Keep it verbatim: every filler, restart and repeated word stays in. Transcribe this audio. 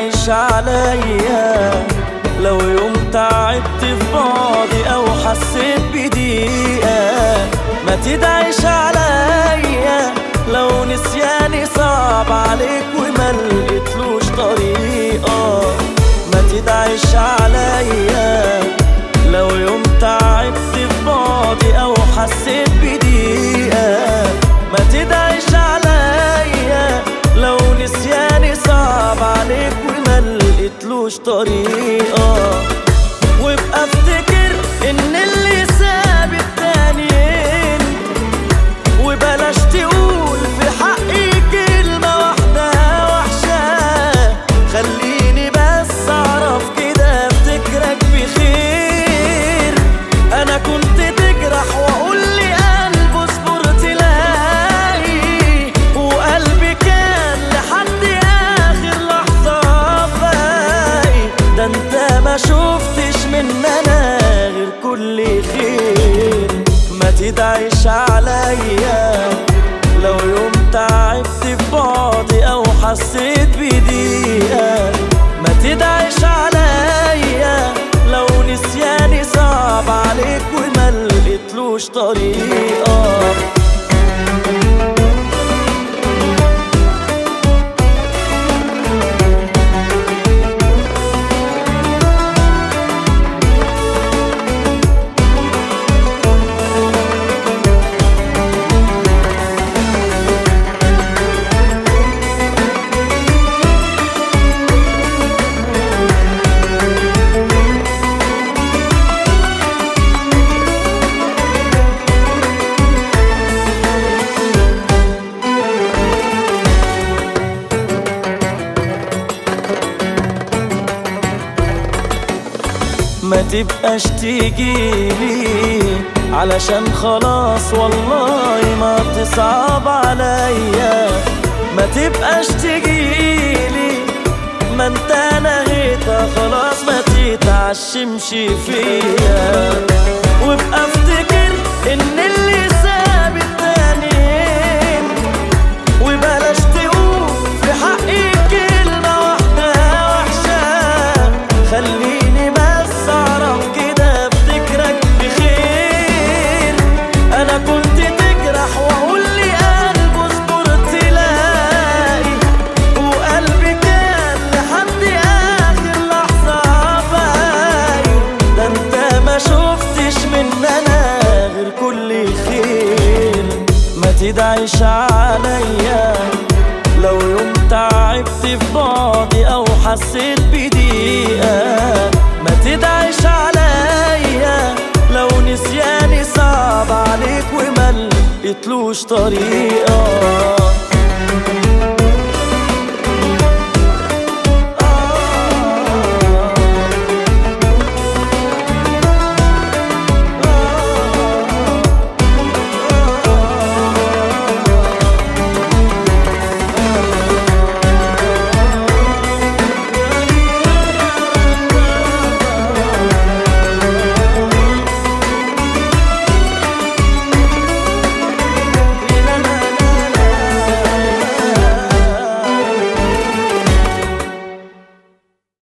تدعيش عليا لو يوم تعبت في بعضي او حسيت بضيقة. ما تدعيش عليا لو نسياني صعب عليك وما لقيتلوش طريقة. ما تدعيش عليا لو يوم تعبت في بعضي او حسيت بضيقة. ما تدعيش عليا لو نسياني صعب عليك وما لقيتلوش طريقة. وابقى افتكر ان اللي ساب التانيين، وبلاش تقول في حقي كلمة واحدة وحشة. خليني بس اعرف كده افتكرك بخير. انا كنت تجرح واقول لي قلبه اصبر تلاقي، وقلبي كان لحد اخر لحظة باقي. ده انت ما شفتش من انا غير كل خير. ما تدعيش عليا لو يوم تعبت في بعضي او حسيت بضيقة. ما تدعيش عليا لو نسياني صعب عليك وما لقيتلوش طريقة. ما تبقاش تجيلي علشان خلاص والله ما تصعب عليا. ما تبقاش تجيلي ما انت نهيتها خلاص ما تتعشمش فيا. وابقى افتكر ان اللي ساب التانيين، وبلاش تقول في حقي كلمة واحدة وحشة. خليني بس اعرف كده افتكرك بخير. انا كنت تجرح واقول لي قلبه اصبر تلاقي، وقلبي كان لحد اخر لحظة باقي. ده انت ما شفتش من انا غير كل خير. ما تدعيش عليا لو يوم تعبت في بعضي او حسيت بضيقة. ما تدعيش عليا لو نسياني صعب عليك وما لقيتلوش طريقة.